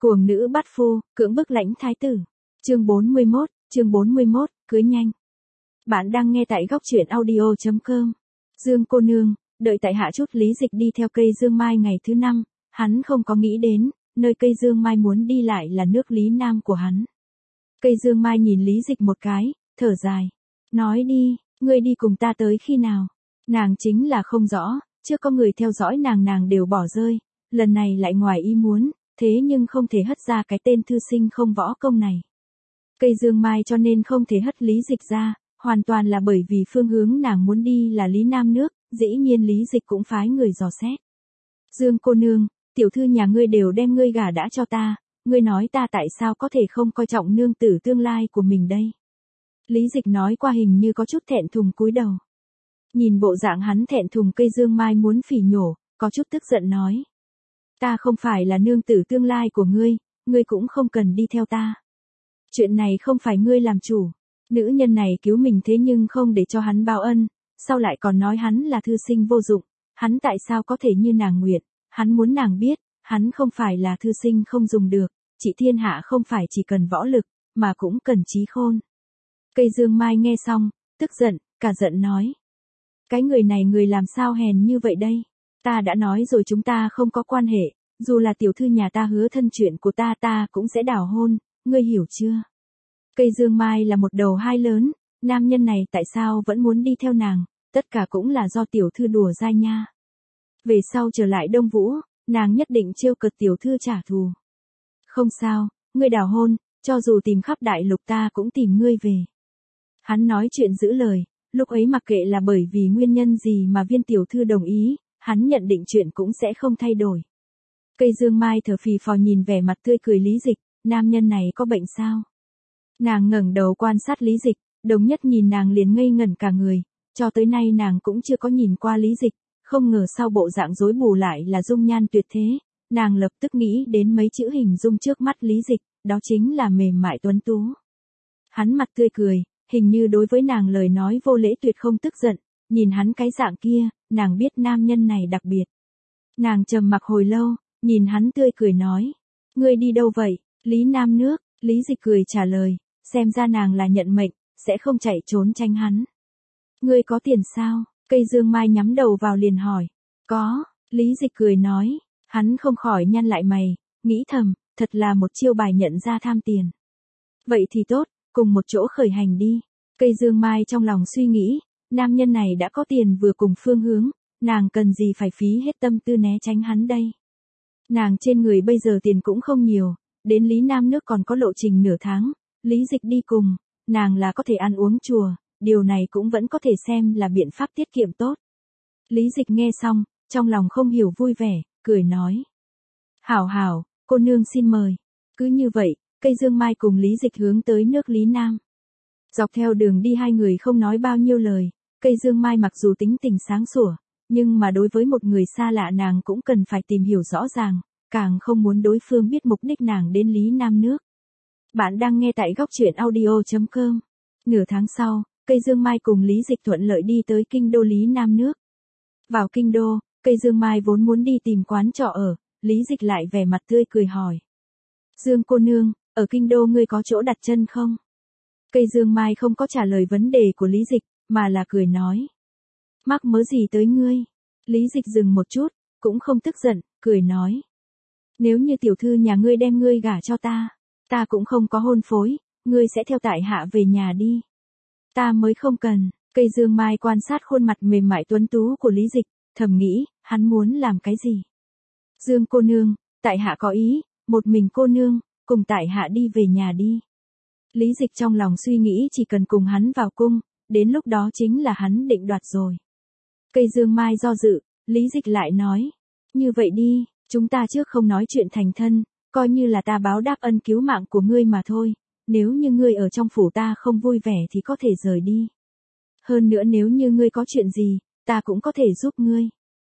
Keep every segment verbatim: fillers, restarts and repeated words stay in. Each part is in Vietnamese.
Cuồng nữ bắt phu, cưỡng bức lãnh thái tử. Chương bốn mươi mốt, chương bốn mươi mốt, cưới nhanh. Bạn đang nghe tại góc truyện audio chấm com. Dương cô nương, đợi tại hạ chút. Lý Dịch đi theo cây dương mai ngày thứ năm, hắn không có nghĩ đến, nơi cây dương mai muốn đi lại là nước Lý Nam của hắn. Cây dương mai nhìn Lý Dịch một cái, thở dài. Nói đi, ngươi đi cùng ta tới khi nào? Nàng chính là không rõ, chưa có người theo dõi nàng nàng đều bỏ rơi, lần này lại ngoài ý muốn, thế nhưng không thể hất ra cái tên thư sinh không võ công này. Cây dương mai cho nên không thể hất Lý Dịch ra, hoàn toàn là bởi vì phương hướng nàng muốn đi là Lý Nam nước, dĩ nhiên Lý Dịch cũng phái người dò xét. Dương cô nương, tiểu thư nhà ngươi đều đem ngươi gả đã cho ta, ngươi nói ta tại sao có thể không coi trọng nương tử tương lai của mình đây? Lý Dịch nói qua hình như có chút thẹn thùng cúi đầu. Nhìn bộ dạng hắn thẹn thùng, cây dương mai muốn phỉ nhổ, có chút tức giận nói. Ta không phải là nương tử tương lai của ngươi, ngươi cũng không cần đi theo ta. Chuyện này không phải ngươi làm chủ, nữ nhân này cứu mình thế nhưng không để cho hắn báo ân, sau lại còn nói hắn là thư sinh vô dụng, hắn tại sao có thể như nàng nguyện, hắn muốn nàng biết, hắn không phải là thư sinh không dùng được, chị thiên hạ không phải chỉ cần võ lực, mà cũng cần trí khôn. Cây dương mai nghe xong, tức giận, cả giận nói. Cái người này người làm sao hèn như vậy đây? Ta đã nói rồi chúng ta không có quan hệ, dù là tiểu thư nhà ta hứa thân chuyện của ta ta cũng sẽ đảo hôn, ngươi hiểu chưa? Cây dương mai là một đầu hai lớn, nam nhân này tại sao vẫn muốn đi theo nàng, tất cả cũng là do tiểu thư đùa dai nha. Về sau trở lại Đông Vũ, nàng nhất định trêu cợt tiểu thư trả thù. Không sao, ngươi đảo hôn, cho dù tìm khắp đại lục ta cũng tìm ngươi về. Hắn nói chuyện giữ lời, lúc ấy mặc kệ là bởi vì nguyên nhân gì mà viên tiểu thư đồng ý, hắn nhận định chuyện cũng sẽ không thay đổi. Cây dương mai thở phì phò nhìn vẻ mặt tươi cười Lý Dịch, nam nhân này có bệnh sao? Nàng ngẩng đầu quan sát Lý Dịch, Đồng Nhất nhìn nàng liền ngây ngẩn cả người, cho tới nay nàng cũng chưa có nhìn qua Lý Dịch, không ngờ sau bộ dạng rối bù lại là dung nhan tuyệt thế, nàng lập tức nghĩ đến mấy chữ hình dung trước mắt Lý Dịch, đó chính là mềm mại tuấn tú. Hắn mặt tươi cười, hình như đối với nàng lời nói vô lễ tuyệt không tức giận, nhìn hắn cái dạng kia, nàng biết nam nhân này đặc biệt. Nàng trầm mặc hồi lâu, nhìn hắn tươi cười nói, ngươi đi đâu vậy? Lý Nam nước. Lý Dịch cười trả lời, xem ra nàng là nhận mệnh, sẽ không chạy trốn tránh hắn. Ngươi có tiền sao? Cây dương mai nhắm đầu vào liền hỏi. Có, Lý Dịch cười nói, hắn không khỏi nhăn lại mày, nghĩ thầm, thật là một chiêu bài nhận ra tham tiền. Vậy thì tốt, cùng một chỗ khởi hành đi. Cây dương mai trong lòng suy nghĩ, nam nhân này đã có tiền vừa cùng phương hướng, nàng cần gì phải phí hết tâm tư né tránh hắn đây. Nàng trên người bây giờ tiền cũng không nhiều, đến Lý Nam nước còn có lộ trình nửa tháng, Lý Dịch đi cùng, nàng là có thể ăn uống chùa, điều này cũng vẫn có thể xem là biện pháp tiết kiệm tốt. Lý Dịch nghe xong, trong lòng không hiểu vui vẻ, cười nói. Hảo hảo, cô nương xin mời. Cứ như vậy, cây dương mai cùng Lý Dịch hướng tới nước Lý Nam. Dọc theo đường đi hai người không nói bao nhiêu lời, cây dương mai mặc dù tính tình sáng sủa, nhưng mà đối với một người xa lạ nàng cũng cần phải tìm hiểu rõ ràng, càng không muốn đối phương biết mục đích nàng đến Lý Nam nước. Bạn đang nghe tại góc truyện audio chấm com. Nửa tháng sau, cây dương mai cùng Lý Dịch thuận lợi đi tới kinh đô Lý Nam nước. Vào kinh đô, cây dương mai vốn muốn đi tìm quán trọ ở, Lý Dịch lại vẻ mặt tươi cười hỏi. Dương cô nương, ở kinh đô ngươi có chỗ đặt chân không? Cây dương mai không có trả lời vấn đề của Lý Dịch, mà là cười nói. Mắc mớ gì tới ngươi? Lý Dịch dừng một chút, cũng không tức giận, cười nói. Nếu như tiểu thư nhà ngươi đem ngươi gả cho ta, ta cũng không có hôn phối, ngươi sẽ theo tại hạ về nhà đi. Ta mới không cần. Cây dương mai quan sát khuôn mặt mềm mại tuấn tú của Lý Dịch, thầm nghĩ, hắn muốn làm cái gì? Dương cô nương, tại hạ có ý, một mình cô nương, cùng tại hạ đi về nhà đi. Lý Dịch trong lòng suy nghĩ chỉ cần cùng hắn vào cung, đến lúc đó chính là hắn định đoạt rồi. Cây dương mai do dự, Lý Dịch lại nói, như vậy đi, chúng ta trước không nói chuyện thành thân, coi như là ta báo đáp ân cứu mạng của ngươi mà thôi, nếu như ngươi ở trong phủ ta không vui vẻ thì có thể rời đi. Hơn nữa nếu như ngươi có chuyện gì, ta cũng có thể giúp ngươi.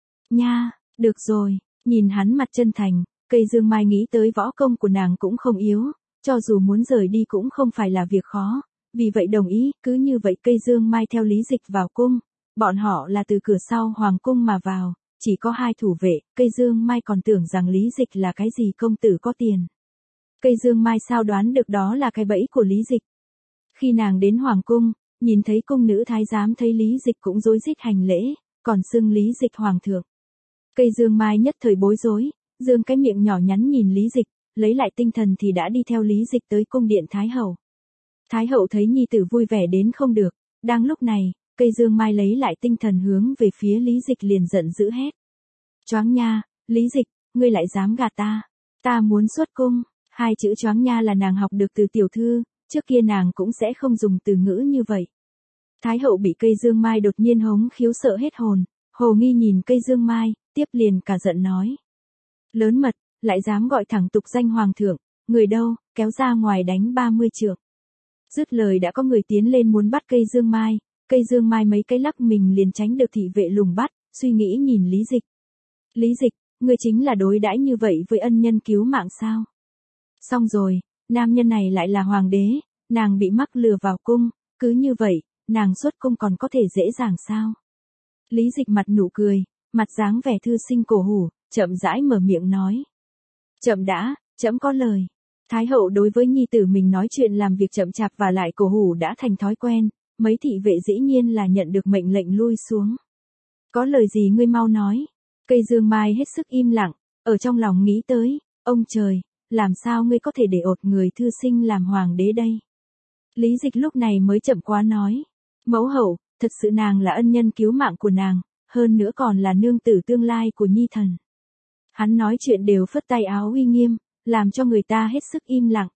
Nha, được rồi, nhìn hắn mặt chân thành, cây dương mai nghĩ tới võ công của nàng cũng không yếu, cho dù muốn rời đi cũng không phải là việc khó, vì vậy đồng ý, cứ như vậy cây dương mai theo Lý Dịch vào cung, bọn họ là từ cửa sau hoàng cung mà vào, chỉ có hai thủ vệ, cây dương mai còn tưởng rằng Lý Dịch là cái gì công tử có tiền. Cây dương mai sao đoán được đó là cái bẫy của Lý Dịch. Khi nàng đến hoàng cung, nhìn thấy cung nữ thái giám thấy Lý Dịch cũng rối rít hành lễ, còn xưng Lý Dịch hoàng thượng. Cây dương mai nhất thời bối rối, dương cái miệng nhỏ nhắn nhìn Lý Dịch, lấy lại tinh thần thì đã đi theo Lý Dịch tới cung điện Thái hậu. Thái hậu thấy nhi tử vui vẻ đến không được, đang lúc này, cây dương mai lấy lại tinh thần hướng về phía Lý Dịch liền giận dữ hét. Choáng nha, Lý Dịch, ngươi lại dám gạt ta, ta muốn xuất cung. Hai chữ choáng nha là nàng học được từ tiểu thư, trước kia nàng cũng sẽ không dùng từ ngữ như vậy. Thái hậu bị cây dương mai đột nhiên hống khiếu sợ hết hồn, hồ nghi nhìn cây dương mai, tiếp liền cả giận nói. Lớn mật, lại dám gọi thẳng tục danh hoàng thượng, người đâu, kéo ra ngoài đánh ba mươi trượng. Dứt lời đã có người tiến lên muốn bắt cây dương mai, cây dương mai mấy cái lắc mình liền tránh được thị vệ lùng bắt, suy nghĩ nhìn Lý Dịch. Lý Dịch, ngươi chính là đối đãi như vậy với ân nhân cứu mạng sao? Xong rồi, nam nhân này lại là hoàng đế, nàng bị mắc lừa vào cung, cứ như vậy, nàng xuất cung còn có thể dễ dàng sao? Lý Dịch mặt nụ cười, mặt dáng vẻ thư sinh cổ hủ, chậm rãi mở miệng nói. Chậm đã, trẫm có lời. Thái hậu đối với nhi tử mình nói chuyện làm việc chậm chạp và lại cổ hủ đã thành thói quen, mấy thị vệ dĩ nhiên là nhận được mệnh lệnh lui xuống. Có lời gì ngươi mau nói? Cây dương mai hết sức im lặng, ở trong lòng nghĩ tới, ông trời, làm sao ngươi có thể để ột người thư sinh làm hoàng đế đây? Lý Dịch lúc này mới chậm quá nói. Mẫu hậu, thật sự nàng là ân nhân cứu mạng của nàng, hơn nữa còn là nương tử tương lai của nhi thần. Hắn nói chuyện đều phất tay áo uy nghiêm, làm cho người ta hết sức im lặng.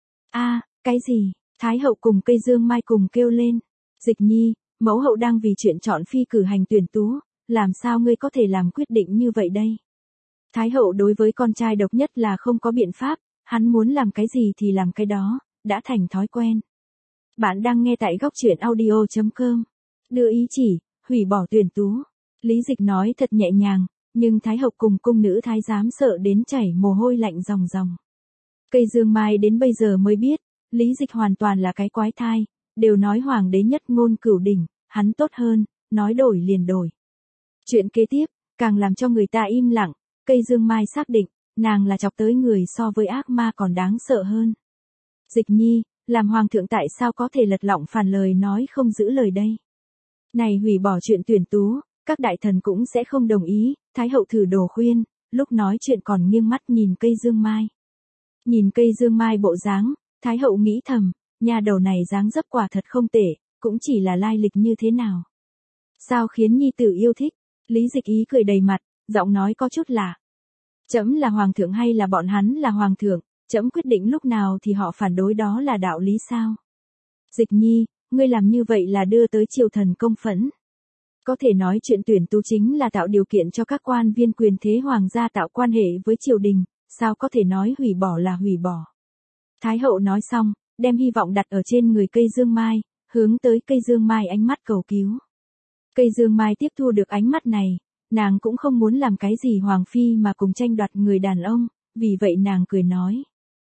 A, cái gì? Thái hậu cùng cây dương mai cùng kêu lên. Dịch nhi, mẫu hậu đang vì chuyện chọn phi cử hành tuyển tú, làm sao ngươi có thể làm quyết định như vậy đây? Thái hậu đối với con trai độc nhất là không có biện pháp, hắn muốn làm cái gì thì làm cái đó, đã thành thói quen. Bạn đang nghe tại góc truyện audio chấm com. Đưa ý chỉ, hủy bỏ tuyển tú. Lý Dịch nói thật nhẹ nhàng, nhưng Thái hậu cùng cung nữ thái giám sợ đến chảy mồ hôi lạnh ròng ròng. Cây dương mai đến bây giờ mới biết, Lý Dịch hoàn toàn là cái quái thai, đều nói hoàng đế nhất ngôn cửu đỉnh, hắn tốt hơn, nói đổi liền đổi. Chuyện kế tiếp, càng làm cho người ta im lặng, cây dương mai xác định, nàng là chọc tới người so với ác ma còn đáng sợ hơn. Dịch nhi, làm hoàng thượng tại sao có thể lật lọng phản lời nói không giữ lời đây? Này hủy bỏ chuyện tuyển tú, các đại thần cũng sẽ không đồng ý, Thái hậu thử đồ khuyên, lúc nói chuyện còn nghiêng mắt nhìn cây dương mai. Nhìn cây dương mai bộ dáng, Thái hậu nghĩ thầm, nhà đầu này dáng dấp quả thật không tệ, cũng chỉ là lai lịch như thế nào. Sao khiến nhi tử yêu thích? Lý Dịch ý cười đầy mặt, giọng nói có chút lạ. Trẫm là hoàng thượng hay là bọn hắn là hoàng thượng, trẫm quyết định lúc nào thì họ phản đối đó là đạo lý sao? Dịch nhi, ngươi làm như vậy là đưa tới triều thần công phẫn. Có thể nói chuyện tuyển tú chính là tạo điều kiện cho các quan viên quyền thế hoàng gia tạo quan hệ với triều đình, sao có thể nói hủy bỏ là hủy bỏ. Thái hậu nói xong, đem hy vọng đặt ở trên người cây dương mai, hướng tới cây dương mai ánh mắt cầu cứu. Cây dương mai tiếp thu được ánh mắt này, nàng cũng không muốn làm cái gì hoàng phi mà cùng tranh đoạt người đàn ông, vì vậy nàng cười nói.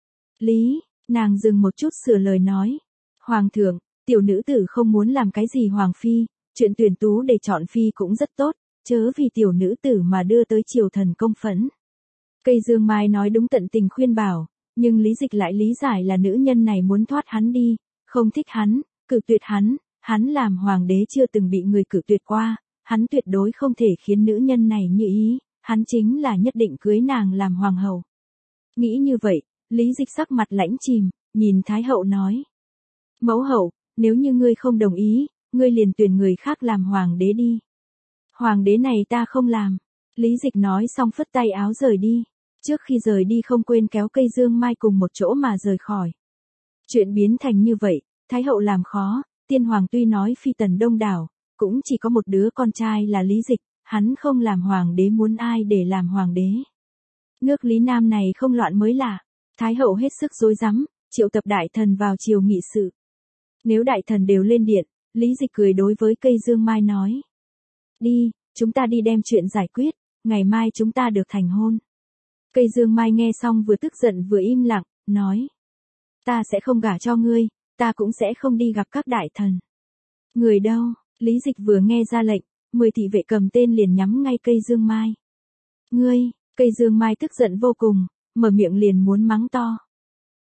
Lý, nàng dừng một chút sửa lời nói. Hoàng thượng, tiểu nữ tử không muốn làm cái gì hoàng phi, chuyện tuyển tú để chọn phi cũng rất tốt, chớ vì tiểu nữ tử mà đưa tới triều thần công phẫn. Cây dương mai nói đúng tận tình khuyên bảo, nhưng Lý Dịch lại lý giải là nữ nhân này muốn thoát hắn đi, không thích hắn, cự tuyệt hắn, hắn làm hoàng đế chưa từng bị người cự tuyệt qua, hắn tuyệt đối không thể khiến nữ nhân này như ý, hắn chính là nhất định cưới nàng làm hoàng hậu. Nghĩ như vậy, Lý Dịch sắc mặt lãnh chìm, nhìn Thái hậu nói. Mẫu hậu, nếu như ngươi không đồng ý, ngươi liền tuyển người khác làm hoàng đế đi. Hoàng đế này ta không làm. Lý Dịch nói xong phất tay áo rời đi. Trước khi rời đi không quên kéo cây dương mai cùng một chỗ mà rời khỏi. Chuyện biến thành như vậy, Thái hậu làm khó, tiên hoàng tuy nói phi tần đông đảo, cũng chỉ có một đứa con trai là Lý Dịch, hắn không làm hoàng đế muốn ai để làm hoàng đế. Nước Lý Nam này không loạn mới lạ. Thái hậu hết sức rối rắm, triệu tập đại thần vào triều nghị sự. Nếu đại thần đều lên điện, Lý Dịch cười đối với cây dương mai nói. Đi, chúng ta đi đem chuyện giải quyết, ngày mai chúng ta được thành hôn. Cây dương mai nghe xong vừa tức giận vừa im lặng, nói. Ta sẽ không gả cho ngươi, ta cũng sẽ không đi gặp các đại thần. Người đâu? Lý Dịch vừa nghe ra lệnh, mười thị vệ cầm tên liền nhắm ngay cây dương mai. Ngươi, cây dương mai tức giận vô cùng, mở miệng liền muốn mắng to.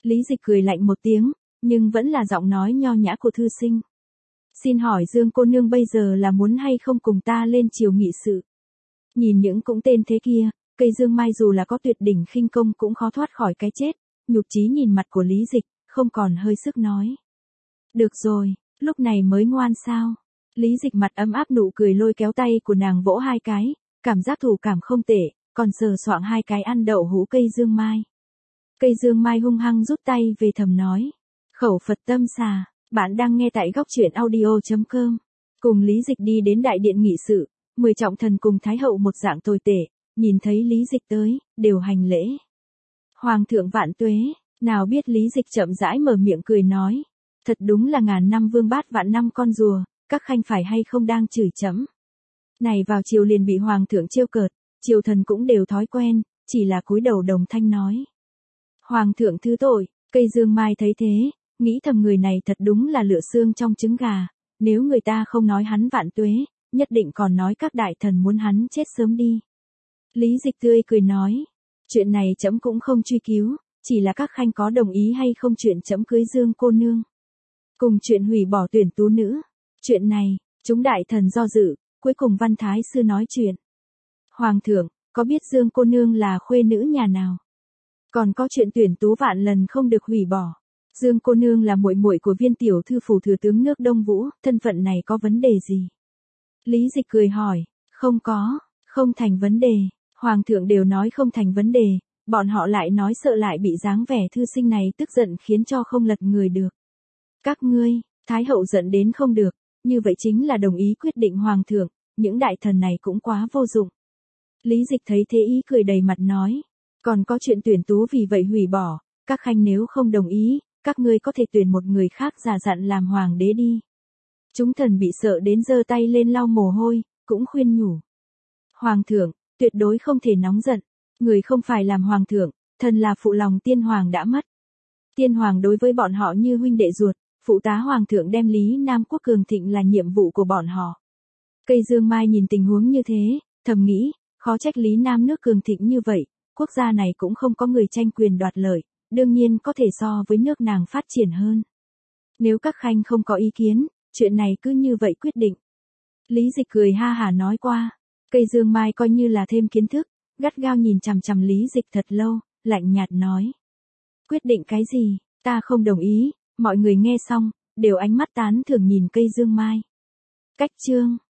Lý Dịch cười lạnh một tiếng, nhưng vẫn là giọng nói nho nhã của thư sinh. Xin hỏi Dương cô nương bây giờ là muốn hay không cùng ta lên triều nghị sự? Nhìn những cũng tên thế kia, cây dương mai dù là có tuyệt đỉnh khinh công cũng khó thoát khỏi cái chết, nhục chí nhìn mặt của Lý Dịch, không còn hơi sức nói. Được rồi, lúc này mới ngoan sao? Lý Dịch mặt ấm áp nụ cười lôi kéo tay của nàng vỗ hai cái, cảm giác thủ cảm không tệ, còn sờ soạng hai cái ăn đậu hũ cây dương mai. Cây dương mai hung hăng rút tay về thầm nói. Khẩu Phật tâm xà, bạn đang nghe tại góc truyện audio.com. Cùng Lý Dịch đi đến đại điện nghị sự, mười trọng thần cùng Thái hậu một dạng tồi tệ, nhìn thấy Lý Dịch tới, đều hành lễ. Hoàng thượng vạn tuế, nào biết Lý Dịch chậm rãi mở miệng cười nói. Thật đúng là ngàn năm vương bát vạn năm con rùa, các khanh phải hay không đang chửi chấm. Này vào chiều liền bị hoàng thượng trêu cợt, triều thần cũng đều thói quen, chỉ là cúi đầu đồng thanh nói. Hoàng thượng thứ tội, cây dương mai thấy thế, nghĩ thầm người này thật đúng là lựa xương trong trứng gà, nếu người ta không nói hắn vạn tuế, nhất định còn nói các đại thần muốn hắn chết sớm đi. Lý Dịch tươi cười nói, chuyện này trẫm cũng không truy cứu, chỉ là các khanh có đồng ý hay không chuyện trẫm cưới Dương cô nương. Cùng chuyện hủy bỏ tuyển tú nữ, chuyện này, chúng đại thần do dự, cuối cùng Văn Thái sư nói chuyện. Hoàng thượng, có biết Dương cô nương là khuê nữ nhà nào? Còn có chuyện tuyển tú vạn lần không được hủy bỏ. Dương cô nương là muội muội của viên tiểu thư phủ thừa tướng nước Đông Vũ, thân phận này có vấn đề gì? Lý Dịch cười hỏi, không có, không thành vấn đề, hoàng thượng đều nói không thành vấn đề, bọn họ lại nói sợ lại bị dáng vẻ thư sinh này tức giận khiến cho không lật người được. Các ngươi, Thái hậu giận đến không được, như vậy chính là đồng ý quyết định hoàng thượng, những đại thần này cũng quá vô dụng. Lý Dịch thấy thế ý cười đầy mặt nói, còn có chuyện tuyển tú vì vậy hủy bỏ, các khanh nếu không đồng ý, các ngươi có thể tuyển một người khác giả dặn làm hoàng đế đi. Chúng thần bị sợ đến giơ tay lên lau mồ hôi, cũng khuyên nhủ. Hoàng thượng, tuyệt đối không thể nóng giận, người không phải làm hoàng thượng, thần là phụ lòng tiên hoàng đã mất. Tiên hoàng đối với bọn họ như huynh đệ ruột, phụ tá hoàng thượng đem Lý Nam quốc cường thịnh là nhiệm vụ của bọn họ. Cây dương mai nhìn tình huống như thế, thầm nghĩ, khó trách Lý Nam nước cường thịnh như vậy, quốc gia này cũng không có người tranh quyền đoạt lợi, đương nhiên có thể so với nước nàng phát triển hơn. Nếu các khanh không có ý kiến, chuyện này cứ như vậy quyết định. Lý Dịch cười ha hả nói qua, cây dương mai coi như là thêm kiến thức, gắt gao nhìn chằm chằm Lý Dịch thật lâu, lạnh nhạt nói. Quyết định cái gì, ta không đồng ý, mọi người nghe xong, đều ánh mắt tán thưởng nhìn cây dương mai. Cách chương